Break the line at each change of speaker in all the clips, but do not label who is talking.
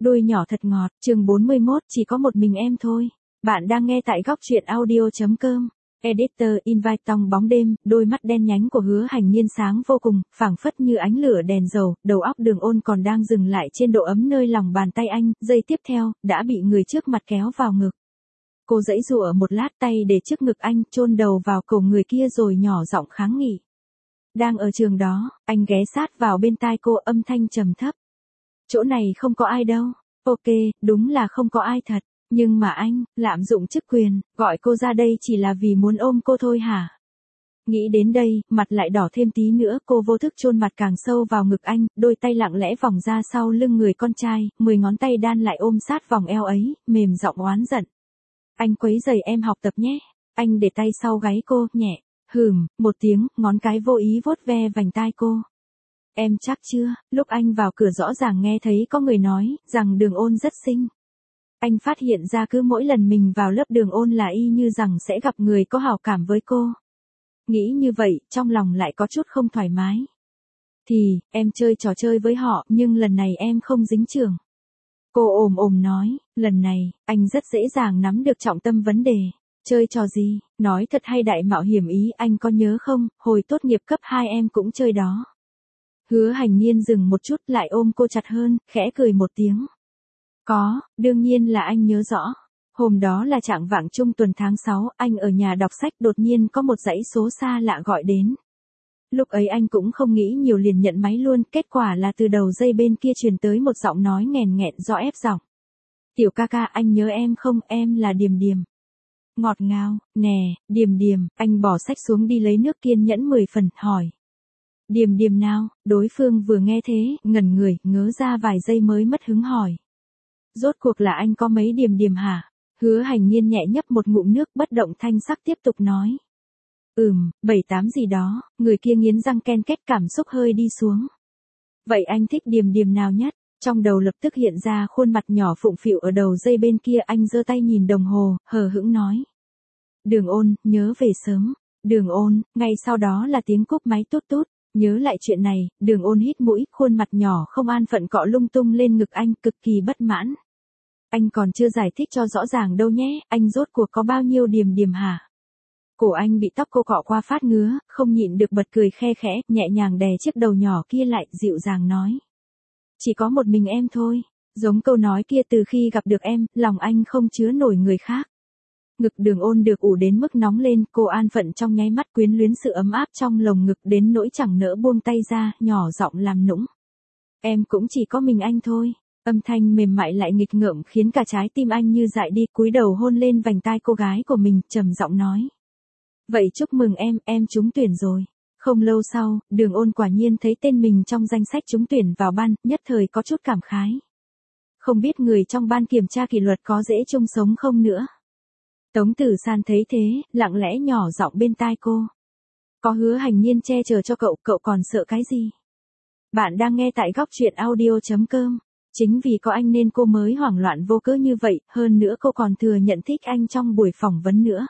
Đôi nhỏ thật ngọt, chương 41, chỉ có một mình em thôi. Bạn đang nghe tại góc truyện audio.com. Editor invite tòng bóng đêm, đôi mắt đen nhánh của Hứa Hành Niên sáng vô cùng, phảng phất như ánh lửa đèn dầu, đầu óc Đường Ôn còn đang dừng lại trên độ ấm nơi lòng bàn tay anh, giây tiếp theo, đã bị người trước mặt kéo vào ngực. Cô giãy giụa một lát, tay để trước ngực anh, chôn đầu vào cổ người kia rồi nhỏ giọng kháng nghị. Đang ở trường đó, anh ghé sát vào bên tai cô, âm thanh trầm thấp. Chỗ này không có ai đâu. Ok, đúng là không có ai thật. Nhưng mà anh, lạm dụng chức quyền, gọi cô ra đây chỉ là vì muốn ôm cô thôi hả? Nghĩ đến đây, mặt lại đỏ thêm tí nữa, cô vô thức chôn mặt càng sâu vào ngực anh, đôi tay lặng lẽ vòng ra sau lưng người con trai, 10 ngón tay đan lại ôm sát vòng eo ấy, mềm giọng oán giận. Anh quấy rầy em học tập nhé. Anh để tay sau gáy cô, nhẹ, một tiếng, ngón cái vô ý vuốt ve vành tai cô. Em chắc chưa, lúc anh vào cửa rõ ràng nghe thấy có người nói rằng Đường Ôn rất xinh. Anh phát hiện ra cứ mỗi lần mình vào lớp Đường Ôn là y như rằng sẽ gặp người có hảo cảm với cô. Nghĩ như vậy, trong lòng lại có chút không thoải mái. Thì, em chơi trò chơi với họ, nhưng lần này em không dính trường. Cô ồm nói, lần này, anh rất dễ dàng nắm được trọng tâm vấn đề. Chơi trò gì, nói thật hay đại mạo hiểm ý, anh có nhớ không, hồi tốt nghiệp cấp 2 em cũng chơi đó. Hứa Hành Niên dừng một chút lại ôm cô chặt hơn, khẽ cười một tiếng. Có, đương nhiên là anh nhớ rõ. Hôm đó là trạng vạng trung tuần tháng 6, anh ở nhà đọc sách, đột nhiên có một dãy số xa lạ gọi đến. Lúc ấy anh cũng không nghĩ nhiều liền nhận máy luôn, kết quả là từ đầu dây bên kia truyền tới một giọng nói nghèn nghẹn do ép giọng. Tiểu ca ca, anh nhớ em không, em là Điềm Điềm. Ngọt ngào, nè, Điềm Điềm, anh bỏ sách xuống đi lấy nước, kiên nhẫn 10 phần, hỏi. Điềm Điềm nào, đối phương vừa nghe thế, ngẩn người, ngớ ra vài giây mới mất hứng hỏi. Rốt cuộc là anh có mấy Điềm Điềm hả? Hứa Hành Niên nhẹ nhấp một ngụm nước, bất động thanh sắc tiếp tục nói. 7-8 gì đó, người kia nghiến răng ken két, cảm xúc hơi đi xuống. Vậy anh thích Điềm Điềm nào nhất? Trong đầu lập tức hiện ra khuôn mặt nhỏ phụng phịu ở đầu dây bên kia, anh giơ tay nhìn đồng hồ, hờ hững nói. Đường Ôn, nhớ về sớm. Đường Ôn, ngay sau đó là tiếng cúp máy tút tút. Nhớ lại chuyện này, Đường Ôn hít mũi, khuôn mặt nhỏ không an phận cọ lung tung lên ngực anh, cực kỳ bất mãn. Anh còn chưa giải thích cho rõ ràng đâu nhé, anh rốt cuộc có bao nhiêu Điềm Điềm hả? Cổ anh bị tóc cô cọ qua phát ngứa, không nhịn được bật cười khe khẽ, nhẹ nhàng đè chiếc đầu nhỏ kia lại, dịu dàng nói. Chỉ có một mình em thôi, giống câu nói kia, từ khi gặp được em, lòng anh không chứa nổi người khác. Ngực Đường Ôn được ủ đến mức nóng lên, cô an phận trong nháy mắt, quyến luyến sự ấm áp trong lồng ngực đến nỗi chẳng nỡ buông tay ra, nhỏ giọng làm nũng. Em cũng chỉ có mình anh thôi. Âm thanh mềm mại lại nghịch ngợm khiến cả trái tim anh như dại đi, cúi đầu hôn lên vành tai cô gái của mình, trầm giọng nói. Vậy chúc mừng em trúng tuyển rồi. Không lâu sau, Đường Ôn quả nhiên thấy tên mình trong danh sách trúng tuyển vào ban, nhất thời có chút cảm khái. Không biết người trong ban kiểm tra kỷ luật có dễ chung sống không nữa. Tống Tử San thấy thế, lặng lẽ nhỏ giọng bên tai cô. Có Hứa Hành Niên che chở cho cậu còn sợ cái gì? Bạn đang nghe tại góc truyện audio.com. Chính vì có anh nên cô mới hoảng loạn vô cớ như vậy, hơn nữa cô còn thừa nhận thích anh trong buổi phỏng vấn nữa.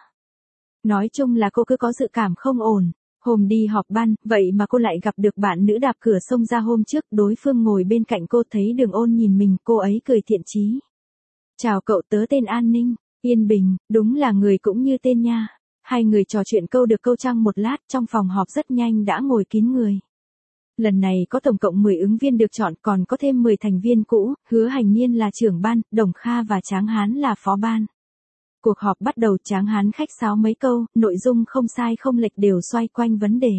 Nói chung là cô cứ có dự cảm không ổn. Hôm đi họp ban, vậy mà cô lại gặp được bạn nữ đạp cửa xông ra hôm trước, đối phương ngồi bên cạnh cô, thấy Đường Ôn nhìn mình, cô ấy cười thiện chí. Chào cậu, tớ tên An Ninh. Yên Bình, đúng là người cũng như tên nha. Hai người trò chuyện câu được câu trăng một lát, trong phòng họp rất nhanh đã ngồi kín người. Lần này có tổng cộng 10 ứng viên được chọn, còn có thêm 10 thành viên cũ, Hứa Hành Niên là trưởng ban, Đồng Kha và Tráng Hán là phó ban. Cuộc họp bắt đầu, Tráng Hán khách sáo mấy câu, nội dung không sai không lệch đều xoay quanh vấn đề.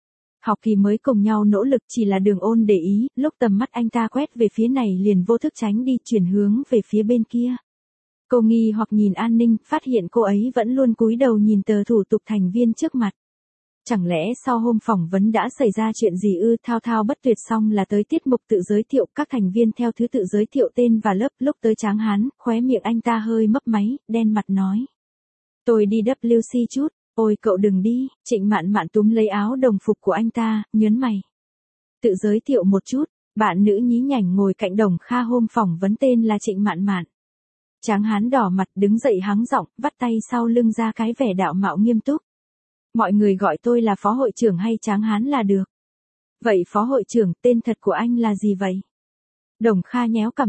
Học kỳ mới cùng nhau nỗ lực, chỉ là Đường Ôn để ý, lúc tầm mắt anh ta quét về phía này liền vô thức tránh đi, chuyển hướng về phía bên kia. Cô nghi hoặc nhìn An Ninh, phát hiện cô ấy vẫn luôn cúi đầu nhìn tờ thủ tục thành viên trước mặt. Chẳng lẽ sau hôm phỏng vấn đã xảy ra chuyện gì ư? Thao thao bất tuyệt xong là tới tiết mục tự giới thiệu, các thành viên theo thứ tự giới thiệu tên và lớp, lúc tới Tráng Hán, khóe miệng anh ta hơi mấp máy, đen mặt nói. Tôi đi WC chút. Ôi cậu đừng đi. Trịnh Mạn Mạn túm lấy áo đồng phục của anh ta, nhớn mày. Tự giới thiệu một chút, bạn nữ nhí nhảnh ngồi cạnh Đồng Kha hôm phỏng vấn tên là Trịnh Mạn Mạn. Tráng Hán đỏ mặt đứng dậy hắng giọng, vắt tay sau lưng ra cái vẻ đạo mạo nghiêm túc. Mọi người gọi tôi là phó hội trưởng hay Tráng Hán là được. Vậy phó hội trưởng, tên thật của anh là gì vậy? Đồng Kha nhéo cằm dục,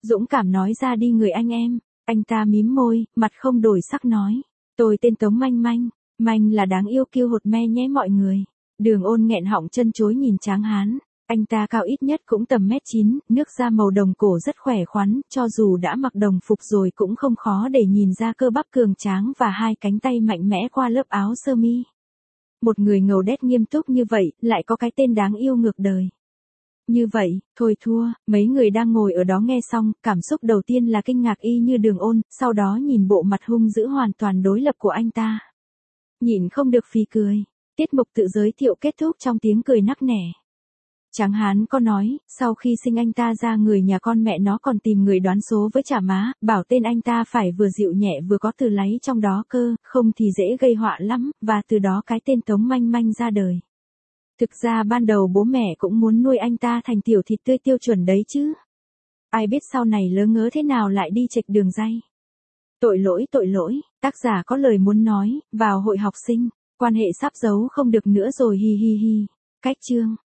Dũng cảm nói ra đi người anh em. Anh ta mím môi, mặt không đổi sắc nói. Tôi tên Tống Manh Manh. Manh là đáng yêu kiêu hột me nhé mọi người. Đường Ôn nghẹn họng chân chối nhìn Tráng Hán. Anh ta cao ít nhất cũng tầm 1m9, nước da màu đồng cổ rất khỏe khoắn, cho dù đã mặc đồng phục rồi cũng không khó để nhìn ra cơ bắp cường tráng và hai cánh tay mạnh mẽ qua lớp áo sơ mi. Một người ngầu đét nghiêm túc như vậy, lại có cái tên đáng yêu ngược đời. Như vậy, thôi thua, mấy người đang ngồi ở đó nghe xong, cảm xúc đầu tiên là kinh ngạc y như Đường Ôn, sau đó nhìn bộ mặt hung dữ hoàn toàn đối lập của anh ta. Nhịn không được phì cười. Tiết mục tự giới thiệu kết thúc trong tiếng cười nắc nẻ. Tráng Hán có nói, sau khi sinh anh ta ra người nhà con mẹ nó còn tìm người đoán số với chả má, bảo tên anh ta phải vừa dịu nhẹ vừa có từ láy trong đó cơ, không thì dễ gây họa lắm, và từ đó cái tên Tống Manh Manh ra đời. Thực ra ban đầu bố mẹ cũng muốn nuôi anh ta thành tiểu thịt tươi tiêu chuẩn đấy chứ. Ai biết sau này lớ ngớ thế nào lại đi chệch đường ray. Tội lỗi, tác giả có lời muốn nói, vào hội học sinh, quan hệ sắp giấu không được nữa rồi hi hi hi. Cách chương.